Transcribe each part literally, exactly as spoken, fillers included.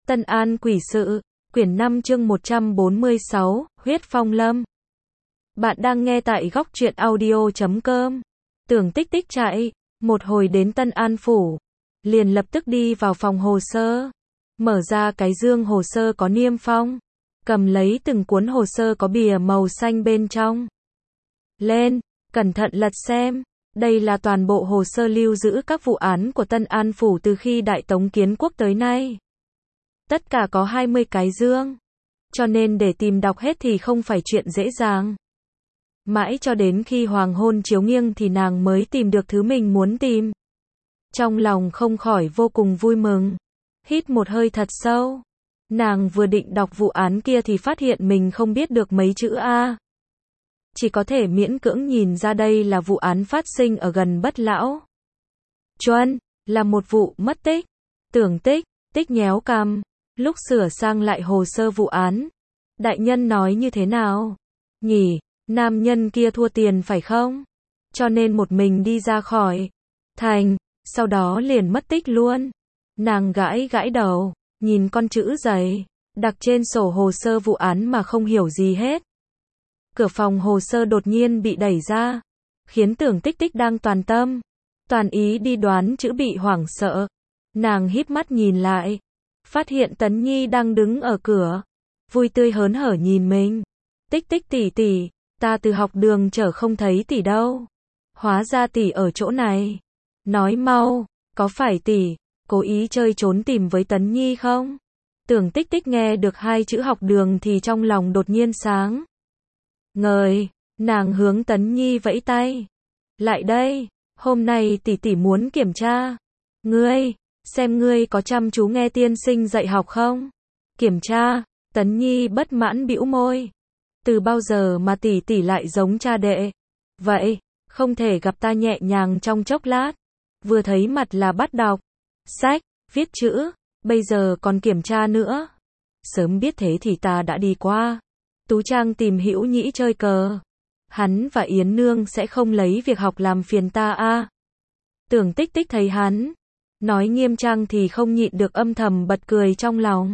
Tân An Quỷ Sự, quyển năm chương một trăm bốn mươi sáu, Huyết Phong Lâm. Bạn đang nghe tại góc truyện audio chấm com. Tưởng Tích Tích chạy, một hồi đến Tân An Phủ, liền lập tức đi vào phòng hồ sơ, mở ra cái dương hồ sơ có niêm phong, cầm lấy từng cuốn hồ sơ có bìa màu xanh bên trong. Lên, cẩn thận lật xem, đây là toàn bộ hồ sơ lưu giữ các vụ án của Tân An Phủ từ khi Đại Tống Kiến Quốc tới nay. Tất cả có hai mươi cái dương, cho nên để tìm đọc hết thì không phải chuyện dễ dàng. Mãi cho đến khi hoàng hôn chiếu nghiêng thì nàng mới tìm được thứ mình muốn tìm. Trong lòng không khỏi vô cùng vui mừng. Hít một hơi thật sâu. Nàng vừa định đọc vụ án kia thì phát hiện mình không biết được mấy chữ A. Chỉ có thể miễn cưỡng nhìn ra đây là vụ án phát sinh ở gần Bất Lão Chuân, là một vụ mất tích. Tưởng Tích, Tích nhéo cằm, lúc sửa sang lại hồ sơ vụ án. Đại nhân nói như thế nào? Nhỉ, nam nhân kia thua tiền phải không? Cho nên một mình đi ra khỏi thành, sau đó liền mất tích luôn. Nàng gãi gãi đầu, nhìn con chữ dày đặc trên sổ hồ sơ vụ án mà không hiểu gì hết. Cửa phòng hồ sơ đột nhiên bị đẩy ra, khiến Tưởng Tích Tích đang toàn tâm toàn ý đi đoán chữ bị hoảng sợ. Nàng híp mắt nhìn lại, phát hiện Tấn Nhi đang đứng ở cửa, vui tươi hớn hở nhìn mình. Tích Tích tỷ tỷ, ta từ học đường trở không thấy tỷ đâu. Hóa ra tỷ ở chỗ này. Nói mau, có phải tỷ cố ý chơi trốn tìm với Tấn Nhi không? Tưởng Tích Tích nghe được hai chữ học đường thì trong lòng đột nhiên sáng ngời, nàng hướng Tấn Nhi vẫy tay. Lại đây, hôm nay tỷ tỷ muốn kiểm tra ngươi, xem ngươi có chăm chú nghe tiên sinh dạy học không? Kiểm tra? Tấn Nhi bất mãn bĩu môi. Từ bao giờ mà tỷ tỷ lại giống cha đệ? Vậy, không thể gặp ta nhẹ nhàng trong chốc lát? Vừa thấy mặt là bắt đọc sách, viết chữ, bây giờ còn kiểm tra nữa. Sớm biết thế thì ta đã đi qua Tú Trang tìm Hữu Nhĩ chơi cờ. Hắn và Yến Nương sẽ không lấy việc học làm phiền ta a. À. Tưởng Tích Tích thấy hắn nói nghiêm trang thì không nhịn được âm thầm bật cười trong lòng.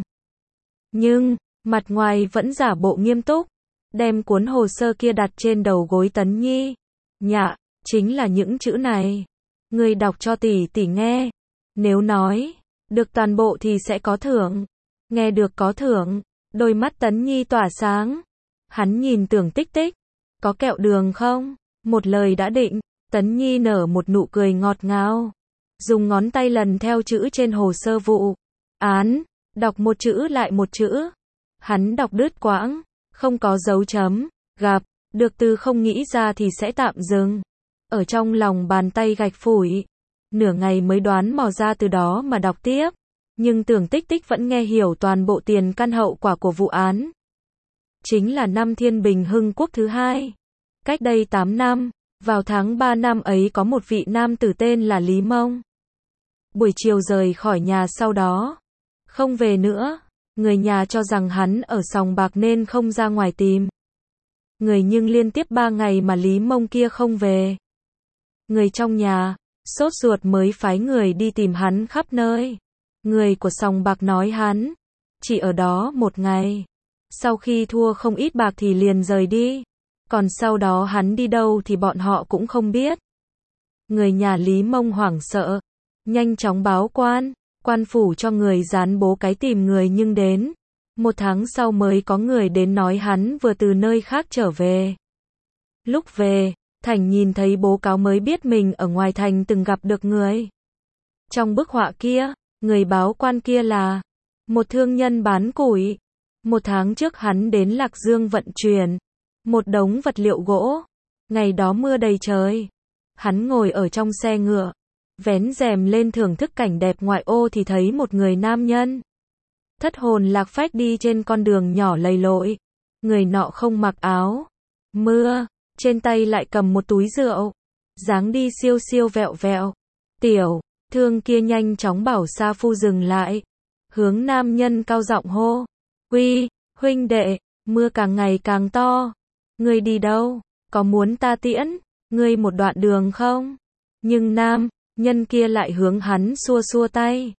Nhưng, mặt ngoài vẫn giả bộ nghiêm túc, đem cuốn hồ sơ kia đặt trên đầu gối Tấn Nhi. Nhạ, chính là những chữ này. Ngươi đọc cho tỷ tỷ nghe. Nếu nói được toàn bộ thì sẽ có thưởng. Nghe được có thưởng, đôi mắt Tấn Nhi tỏa sáng. Hắn nhìn Tưởng Tích Tích. Có kẹo đường không? Một lời đã định, Tấn Nhi nở một nụ cười ngọt ngào. Dùng ngón tay lần theo chữ trên hồ sơ vụ án, đọc một chữ lại một chữ. Hắn đọc đứt quãng, không có dấu chấm, gặp, được từ không nghĩ ra thì sẽ tạm dừng. Ở trong lòng bàn tay gạch phủi. Nửa ngày mới đoán mò ra từ đó mà đọc tiếp. Nhưng Tưởng Tích Tích vẫn nghe hiểu toàn bộ tiền căn hậu quả của vụ án. Chính là năm Thiên Bình Hưng Quốc thứ hai. Cách đây tám năm, vào tháng ba năm ấy có một vị nam tử tên là Lý Mông. Buổi chiều rời khỏi nhà sau đó, không về nữa. Người nhà cho rằng hắn ở sòng bạc nên không ra ngoài tìm người, nhưng liên tiếp ba ngày mà Lý Mông kia không về. Người trong nhà sốt ruột mới phái người đi tìm hắn khắp nơi. Người của sòng bạc nói hắn chỉ ở đó một ngày, sau khi thua không ít bạc thì liền rời đi. Còn sau đó hắn đi đâu thì bọn họ cũng không biết. Người nhà Lý Mông hoảng sợ, nhanh chóng báo quan. Quan phủ cho người dán bố cái tìm người, nhưng đến một tháng sau mới có người đến nói hắn vừa từ nơi khác trở về. Lúc về thành nhìn thấy bố cáo mới biết mình ở ngoài thành từng gặp được người. Trong bức họa kia, người báo quan kia là một thương nhân bán củi. Một tháng trước hắn đến Lạc Dương vận chuyển một đống vật liệu gỗ. Ngày đó mưa đầy trời. Hắn ngồi ở trong xe ngựa, vén rèm lên thưởng thức cảnh đẹp ngoại ô thì thấy một người nam nhân thất hồn lạc phách đi trên con đường nhỏ lầy lội. Người nọ không mặc áo mưa, trên tay lại cầm một túi rượu, dáng đi siêu siêu vẹo vẹo. Tiểu thương kia nhanh chóng bảo sa phu dừng lại, hướng nam nhân cao giọng hô: "Uy, huynh đệ, mưa càng ngày càng to, ngươi đi đâu? Có muốn ta tiễn ngươi một đoạn đường không?" Nhưng nam nhân kia lại hướng hắn xua xua tay.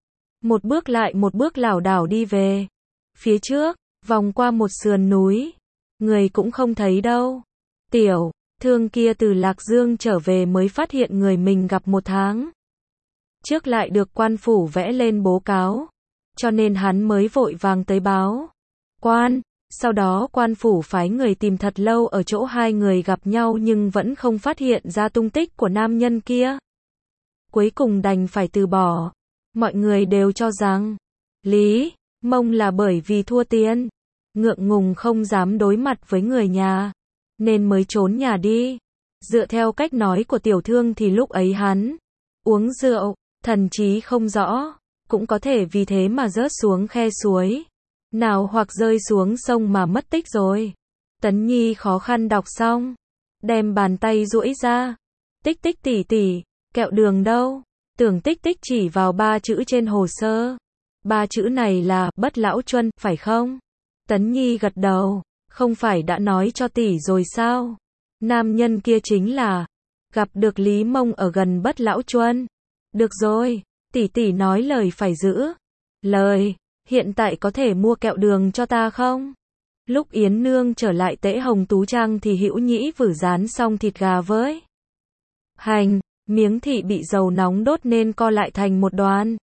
Một bước lại một bước lảo đảo đi về. Phía trước, vòng qua một sườn núi. Người cũng không thấy đâu. Tiểu thương kia từ Lạc Dương trở về mới phát hiện người mình gặp một tháng trước lại được quan phủ vẽ lên bố cáo. Cho nên hắn mới vội vàng tới báo quan. Sau đó quan phủ phái người tìm thật lâu ở chỗ hai người gặp nhau nhưng vẫn không phát hiện ra tung tích của nam nhân kia. Cuối cùng đành phải từ bỏ. Mọi người đều cho rằng Lý Mông là bởi vì thua tiền, ngượng ngùng không dám đối mặt với người nhà, nên mới trốn nhà đi. Dựa theo cách nói của tiểu thương thì lúc ấy hắn uống rượu, thần trí không rõ, cũng có thể vì thế mà rớt xuống khe suối nào hoặc rơi xuống sông mà mất tích rồi. Tấn Nhi khó khăn đọc xong, đem bàn tay duỗi ra. Tích tích tỉ tỉ, kẹo đường đâu? Tưởng tích tích chỉ vào ba chữ trên hồ sơ. Ba chữ này là Bất Lão Chuân, phải không? Tấn Nhi gật đầu, không phải đã nói cho tỷ rồi sao? Nam nhân kia chính là gặp được Lý Mông ở gần Bất Lão Chuân. Được rồi, tỷ tỷ nói lời phải giữ lời. Hiện tại có thể mua kẹo đường cho ta không? Lúc Yến Nương trở lại Tễ Hồng Tú Trang thì Hữu Nhĩ vử rán xong thịt gà với hành, miếng thịt bị dầu nóng đốt nên co lại thành một đoàn.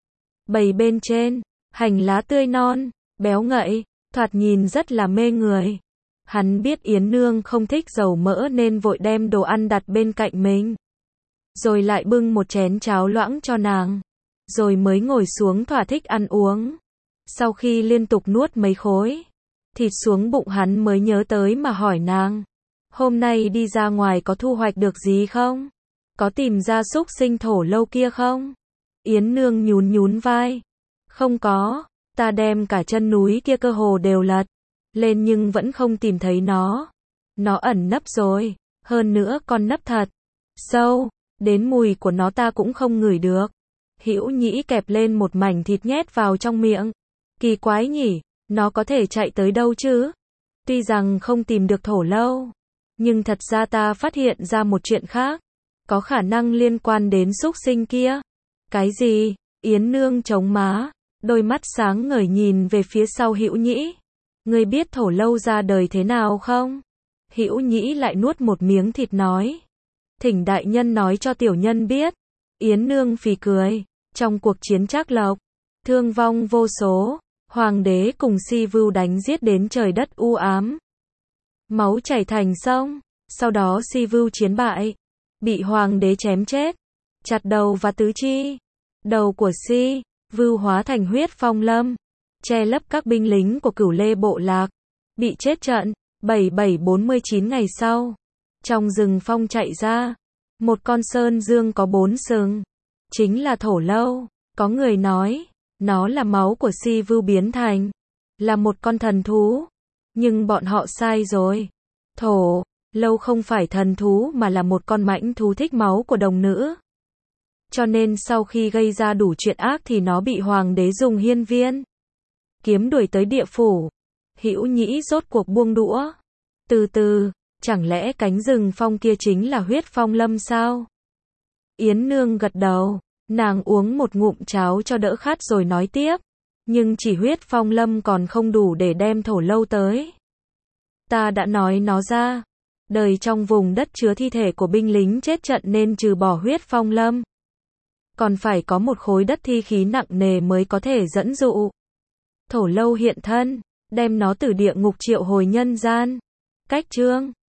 Bầy bên trên, hành lá tươi non, béo ngậy, thoạt nhìn rất là mê người. Hắn biết Yến Nương không thích dầu mỡ nên vội đem đồ ăn đặt bên cạnh mình. Rồi lại bưng một chén cháo loãng cho nàng. Rồi mới ngồi xuống thỏa thích ăn uống. Sau khi liên tục nuốt mấy khối thịt xuống bụng hắn mới nhớ tới mà hỏi nàng. Hôm nay đi ra ngoài có thu hoạch được gì không? Có tìm ra xúc sinh thổ lâu kia không? Yến Nương nhún nhún vai. Không có, ta đem cả chân núi kia cơ hồ đều lật lên nhưng vẫn không tìm thấy nó. Nó ẩn nấp rồi, hơn nữa còn nấp thật sâu, đến mùi của nó ta cũng không ngửi được. Hữu Nhĩ kẹp lên một mảnh thịt nhét vào trong miệng. Kỳ quái nhỉ, nó có thể chạy tới đâu chứ? Tuy rằng không tìm được thổ lâu, nhưng thật ra ta phát hiện ra một chuyện khác, có khả năng liên quan đến xúc sinh kia. Cái gì? Yến Nương chống má, đôi mắt sáng ngời nhìn về phía sau Hữu Nhĩ. Ngươi biết thổ lâu ra đời thế nào không? Hữu Nhĩ lại nuốt một miếng thịt nói. Thỉnh đại nhân nói cho tiểu nhân biết. Yến Nương phì cười. Trong cuộc chiến Trác Lộc, thương vong vô số, hoàng đế cùng Si Vưu đánh giết đến trời đất u ám. Máu chảy thành sông, sau đó Si Vưu chiến bại, bị hoàng đế chém chết, chặt đầu và tứ chi. Đầu của Si Vưu hóa thành huyết phong lâm, che lấp các binh lính của Cửu Lê bộ lạc, bị chết trận. bảy bảy bốn mươi chín ngày sau, trong rừng phong chạy ra một con sơn dương có bốn sừng, chính là thổ lâu. Có người nói nó là máu của Si Vưu biến thành, là một con thần thú, nhưng bọn họ sai rồi. Thổ lâu không phải thần thú mà là một con mãnh thú thích máu của đồng nữ. Cho nên sau khi gây ra đủ chuyện ác thì nó bị hoàng đế dùng hiên viên kiếm đuổi tới địa phủ. Hữu Nhĩ rốt cuộc buông đũa. Từ từ, chẳng lẽ cánh rừng phong kia chính là huyết phong lâm sao? Yến Nương gật đầu, nàng uống một ngụm cháo cho đỡ khát rồi nói tiếp. Nhưng chỉ huyết phong lâm còn không đủ để đem thổ lâu tới. Ta đã nói nó ra. Đời trong vùng đất chứa thi thể của binh lính chết trận nên trừ bỏ huyết phong lâm, còn phải có một khối đất thi khí nặng nề mới có thể dẫn dụ thổ lâu hiện thân, đem nó từ địa ngục triệu hồi nhân gian. Cách chương